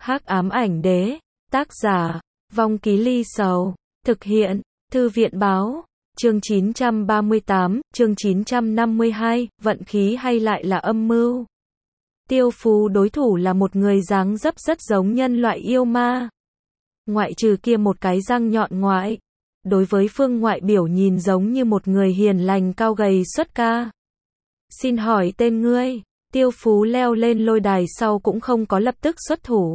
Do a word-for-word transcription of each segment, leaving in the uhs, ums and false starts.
Hắc ám ảnh đế, tác giả, Vong Ký Ly Sầu, thực hiện, Thư viện báo, chương chín trăm ba mươi tám, chương chín trăm năm mươi hai, vận khí hay lại là âm mưu. Tiêu Phú đối thủ là một người dáng dấp rất giống nhân loại yêu ma. Ngoại trừ kia một cái răng nhọn ngoại, đối với phương ngoại biểu nhìn giống như một người hiền lành cao gầy xuất ca. Xin hỏi tên ngươi? Tiêu Phú leo lên lôi đài sau cũng không có lập tức xuất thủ,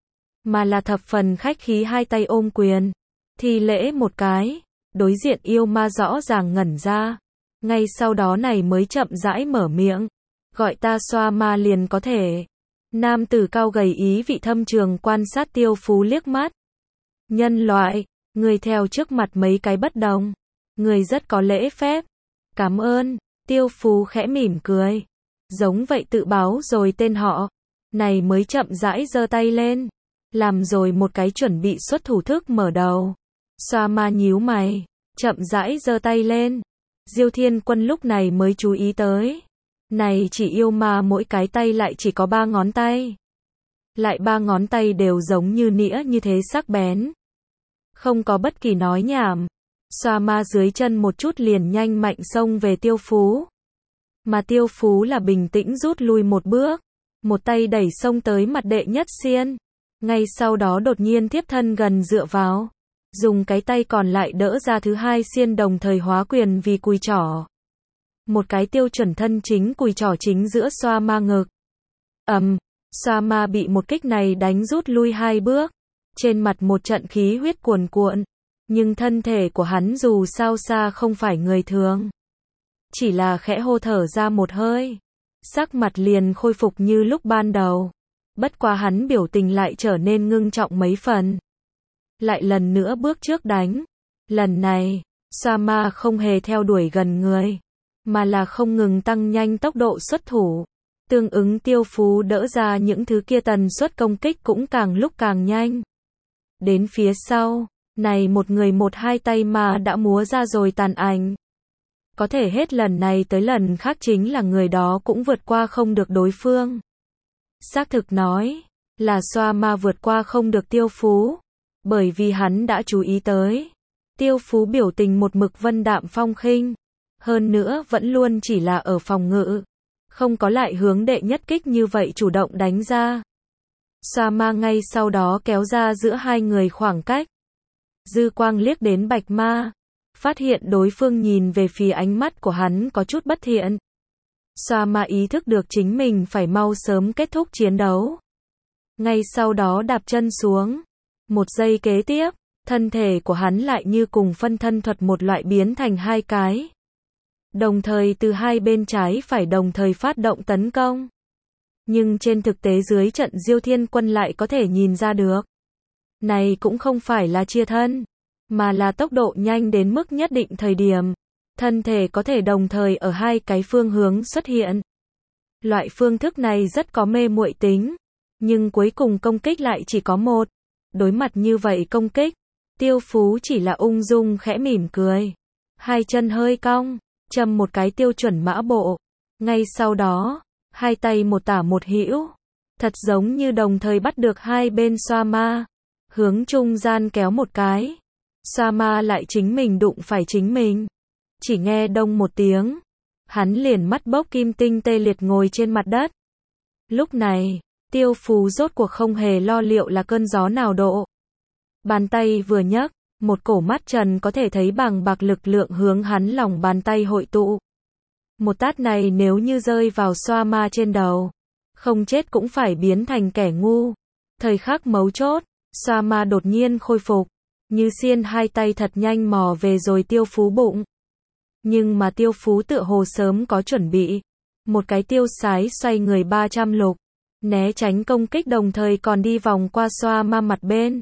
mà là thập phần khách khí hai tay ôm quyền, thi lễ một cái. Đối diện yêu ma rõ ràng ngẩn ra, ngay sau đó này mới chậm rãi mở miệng, gọi ta xoa ma liền có thể. Nam tử cao gầy ý vị thâm trường quan sát Tiêu Phú liếc mắt. Nhân loại, người theo trước mặt mấy cái bất đồng, người rất có lễ phép. Cảm ơn. Tiêu Phú khẽ mỉm cười, giống vậy tự báo rồi tên họ, này mới chậm rãi giơ tay lên, làm rồi một cái chuẩn bị xuất thủ thức mở đầu. Xoa ma nhíu mày, chậm rãi giơ tay lên. Diêu Thiên Quân lúc này mới chú ý tới, này chỉ yêu ma mỗi cái tay lại chỉ có ba ngón tay, lại ba ngón tay đều giống như nĩa như thế sắc bén, không có bất kỳ nói nhảm. Xoa ma dưới chân một chút liền nhanh mạnh xông về Tiêu Phú, mà Tiêu Phú là bình tĩnh rút lui một bước, một tay đẩy xông tới mặt đệ nhất xiên, ngay sau đó đột nhiên tiếp thân gần dựa vào, dùng cái tay còn lại đỡ ra thứ hai xiên, đồng thời hóa quyền vì cùi trỏ. Một cái tiêu chuẩn thân chính cùi trỏ chính giữa xoa ma ngực. Ầm, um, xoa ma bị một kích này đánh rút lui hai bước, trên mặt một trận khí huyết cuồn cuộn, nhưng thân thể của hắn dù sao xa không phải người thường, chỉ là khẽ hô thở ra một hơi, sắc mặt liền khôi phục như lúc ban đầu. Bất quá hắn biểu tình lại trở nên ngưng trọng mấy phần, lại lần nữa bước trước đánh. Lần này, xoa ma không hề theo đuổi gần người, mà là không ngừng tăng nhanh tốc độ xuất thủ. Tương ứng Tiêu Phú đỡ ra những thứ kia tần suất công kích cũng càng lúc càng nhanh. Đến phía sau, này một người một hai tay mà đã múa ra rồi tàn ảnh. Có thể hết lần này tới lần khác chính là người đó cũng vượt qua không được đối phương. Xác thực nói, là xoa ma vượt qua không được Tiêu Phú, bởi vì hắn đã chú ý tới. Tiêu Phú biểu tình một mực vân đạm phong khinh, hơn nữa vẫn luôn chỉ là ở phòng ngự, không có lại hướng đệ nhất kích như vậy chủ động đánh ra. Xoa ma ngay sau đó kéo ra giữa hai người khoảng cách. Dư quang liếc đến bạch ma, phát hiện đối phương nhìn về phía ánh mắt của hắn có chút bất thiện. Xoa ma ý thức được chính mình phải mau sớm kết thúc chiến đấu. Ngay sau đó đạp chân xuống. Một giây kế tiếp, thân thể của hắn lại như cùng phân thân thuật một loại biến thành hai cái, đồng thời từ hai bên trái phải đồng thời phát động tấn công. Nhưng trên thực tế dưới trận Diêu Thiên Quân lại có thể nhìn ra được, này cũng không phải là chia thân, mà là tốc độ nhanh đến mức nhất định thời điểm, thân thể có thể đồng thời ở hai cái phương hướng xuất hiện. Loại phương thức này rất có mê muội tính, nhưng cuối cùng công kích lại chỉ có một. Đối mặt như vậy công kích, Tiêu Phú chỉ là ung dung khẽ mỉm cười, hai chân hơi cong, châm một cái tiêu chuẩn mã bộ. Ngay sau đó, hai tay một tả một hữu, thật giống như đồng thời bắt được hai bên xoa ma, hướng trung gian kéo một cái. Xoa ma lại chính mình đụng phải chính mình. Chỉ nghe đông một tiếng, hắn liền mắt bốc kim tinh tê liệt ngồi trên mặt đất. Lúc này, Tiêu Phú rốt cuộc không hề lo liệu là cơn gió nào độ. Bàn tay vừa nhấc, một cổ mắt trần có thể thấy bàng bạc lực lượng hướng hắn lòng bàn tay hội tụ. Một tát này nếu như rơi vào xoa ma trên đầu, không chết cũng phải biến thành kẻ ngu. Thời khắc mấu chốt, xoa ma đột nhiên khôi phục, như xiên hai tay thật nhanh mò về rồi Tiêu Phú bụng. Nhưng mà Tiêu Phú tựa hồ sớm có chuẩn bị, một cái tiêu sái xoay người ba trăm lục, né tránh công kích đồng thời còn đi vòng qua xoa ma mặt bên.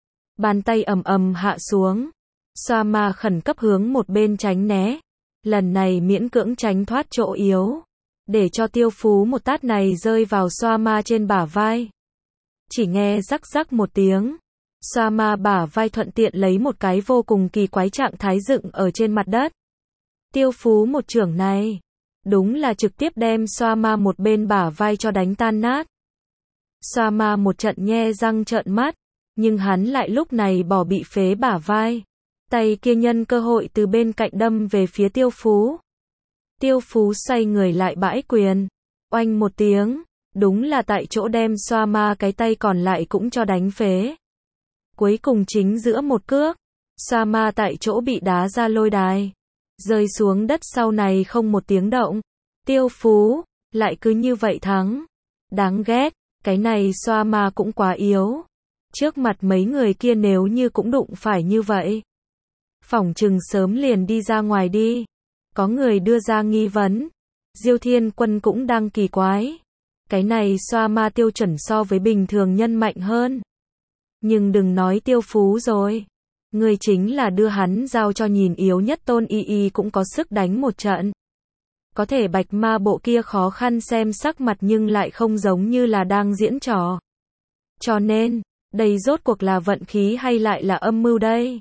Bàn tay ầm ầm hạ xuống, xoa ma khẩn cấp hướng một bên tránh né, lần này miễn cưỡng tránh thoát chỗ yếu, để cho Tiêu Phú một tát này rơi vào xoa ma trên bả vai. Chỉ nghe rắc rắc một tiếng, xoa ma bả vai thuận tiện lấy một cái vô cùng kỳ quái trạng thái dựng ở trên mặt đất. Tiêu Phú một chưởng này, đúng là trực tiếp đem xoa ma một bên bả vai cho đánh tan nát. Xoa ma một trận nhe răng trợn mắt, nhưng hắn lại lúc này bỏ bị phế bả vai. Tay kia nhân cơ hội từ bên cạnh đâm về phía Tiêu Phú. Tiêu Phú xoay người lại bãi quyền. Oanh một tiếng, đúng là tại chỗ đem xoa ma cái tay còn lại cũng cho đánh phế. Cuối cùng chính giữa một cước, xoa ma tại chỗ bị đá ra lôi đài. Rơi xuống đất sau này không một tiếng động. Tiêu Phú, lại cứ như vậy thắng. Đáng ghét, cái này xoa ma cũng quá yếu. Trước mặt mấy người kia nếu như cũng đụng phải như vậy, phỏng chừng sớm liền đi ra ngoài đi. Có người đưa ra nghi vấn. Diêu Thiên Quân cũng đang kỳ quái. Cái này xoa ma tiêu chuẩn so với bình thường nhân mạnh hơn. Nhưng đừng nói Tiêu Phú rồi. Người chính là đưa hắn giao cho nhìn yếu nhất Tôn Y Y cũng có sức đánh một trận. Có thể bạch ma bộ kia khó khăn xem sắc mặt nhưng lại không giống như là đang diễn trò. Cho nên, đây rốt cuộc là vận khí hay lại là âm mưu đây?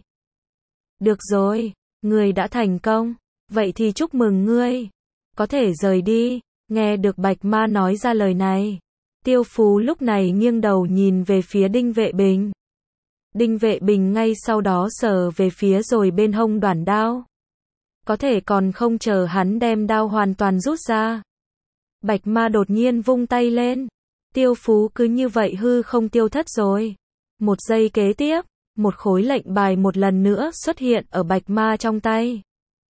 Được rồi, người đã thành công. Vậy thì chúc mừng ngươi. Có thể rời đi. Nghe được bạch ma nói ra lời này. Tiêu Phú lúc này nghiêng đầu nhìn về phía Đinh Vệ Bình. Đinh Vệ Bình ngay sau đó sờ về phía rồi bên hông đoản đao. Có thể còn không chờ hắn đem đao hoàn toàn rút ra. Bạch ma đột nhiên vung tay lên. Tiêu Phú cứ như vậy hư không tiêu thất rồi. Một giây kế tiếp, một khối lệnh bài một lần nữa xuất hiện ở bạch ma trong tay.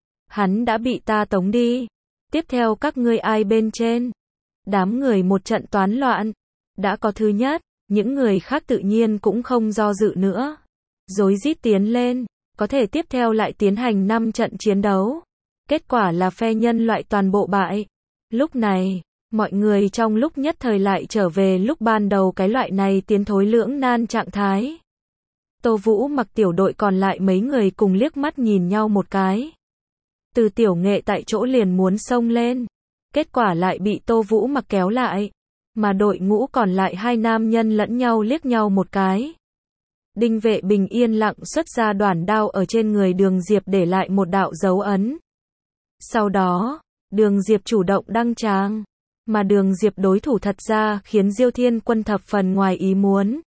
Hắn đã bị ta tống đi. Tiếp theo các ngươi ai bên trên? Đám người một trận toán loạn. Đã có thứ nhất, những người khác tự nhiên cũng không do dự nữa. Rối rít tiến lên, có thể tiếp theo lại tiến hành năm trận chiến đấu. Kết quả là phe nhân loại toàn bộ bại. Lúc này, mọi người trong lúc nhất thời lại trở về lúc ban đầu cái loại này tiến thối lưỡng nan trạng thái. Tô Vũ Mặc tiểu đội còn lại mấy người cùng liếc mắt nhìn nhau một cái. Từ Tiểu Nghệ tại chỗ liền muốn xông lên. Kết quả lại bị Tô Vũ Mặc kéo lại. Mà đội ngũ còn lại hai nam nhân lẫn nhau liếc nhau một cái. Đinh Vệ Bình yên lặng xuất ra đoản đao ở trên người Đường Diệp để lại một đạo dấu ấn. Sau đó, Đường Diệp chủ động đăng tràng. Mà Đường Diệp đối thủ thật ra khiến Diêu Thiên Quân thập phần ngoài ý muốn.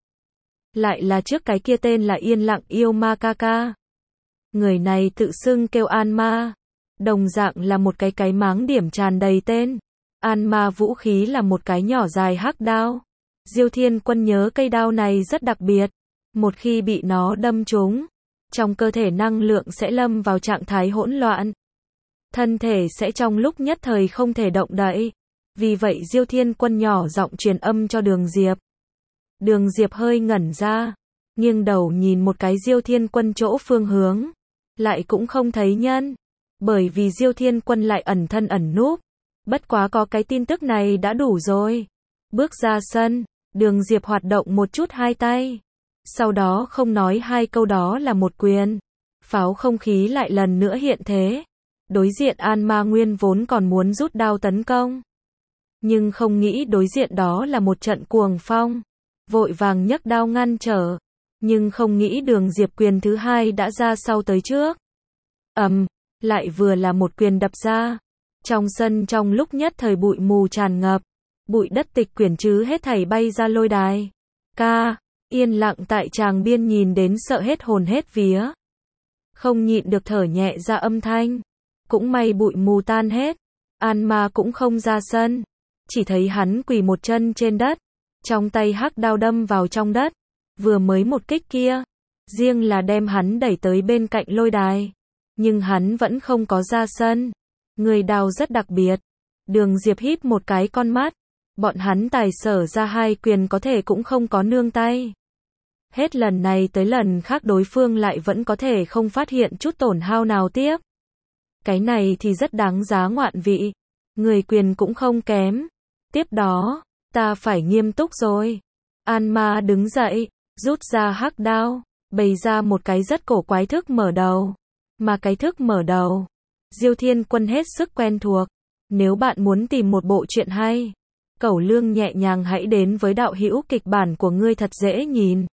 Lại là trước cái kia tên là Yên Lặng Yêu Ma ca ca. Người này tự xưng kêu An Ma. Đồng dạng là một cái cái máng điểm tràn đầy tên. An Ma vũ khí là một cái nhỏ dài hắc đao. Diêu Thiên Quân nhớ cây đao này rất đặc biệt. Một khi bị nó đâm trúng, trong cơ thể năng lượng sẽ lâm vào trạng thái hỗn loạn. Thân thể sẽ trong lúc nhất thời không thể động đậy. Vì vậy Diêu Thiên Quân nhỏ giọng truyền âm cho Đường Diệp. Đường Diệp hơi ngẩn ra, nghiêng đầu nhìn một cái Diêu Thiên Quân chỗ phương hướng. Lại cũng không thấy nhân. Bởi vì Diêu Thiên Quân lại ẩn thân ẩn núp. Bất quá có cái tin tức này đã đủ rồi. Bước ra sân, Đường Diệp hoạt động một chút hai tay. Sau đó không nói hai câu đó là một quyền. Pháo không khí lại lần nữa hiện thế. Đối diện An Ma Nguyên vốn còn muốn rút đao tấn công. Nhưng không nghĩ đối diện đó là một trận cuồng phong. Vội vàng nhấc đao ngăn trở. Nhưng không nghĩ Đường Diệp quyền thứ hai đã ra sau tới trước. Ầm, lại vừa là một quyền đập ra. Trong sân trong lúc nhất thời bụi mù tràn ngập. Bụi đất tịch quyển chứ hết thảy bay ra lôi đài. Ca, yên lặng tại tràng biên nhìn đến sợ hết hồn hết vía. Không nhịn được thở nhẹ ra âm thanh. Cũng may bụi mù tan hết. An Ma cũng không ra sân. Chỉ thấy hắn quỳ một chân trên đất. Trong tay hắc đao đâm vào trong đất. Vừa mới một kích kia. Riêng là đem hắn đẩy tới bên cạnh lôi đài. Nhưng hắn vẫn không có ra sân. Người đao rất đặc biệt. Đường Diệp híp một cái con mắt. Bọn hắn tài sở ra hai quyền có thể cũng không có nương tay. Hết lần này tới lần khác đối phương lại vẫn có thể không phát hiện chút tổn hao nào tiếp. Cái này thì rất đáng giá ngoạn vị. Người quyền cũng không kém. Tiếp đó, ta phải nghiêm túc rồi. An Ma đứng dậy, rút ra hắc đao, bày ra một cái rất cổ quái thức mở đầu. Mà cái thức mở đầu, Diêu Thiên Quân hết sức quen thuộc. Nếu bạn muốn tìm một bộ truyện hay, cẩu lương nhẹ nhàng hãy đến với đạo hữu kịch bản của ngươi thật dễ nhìn.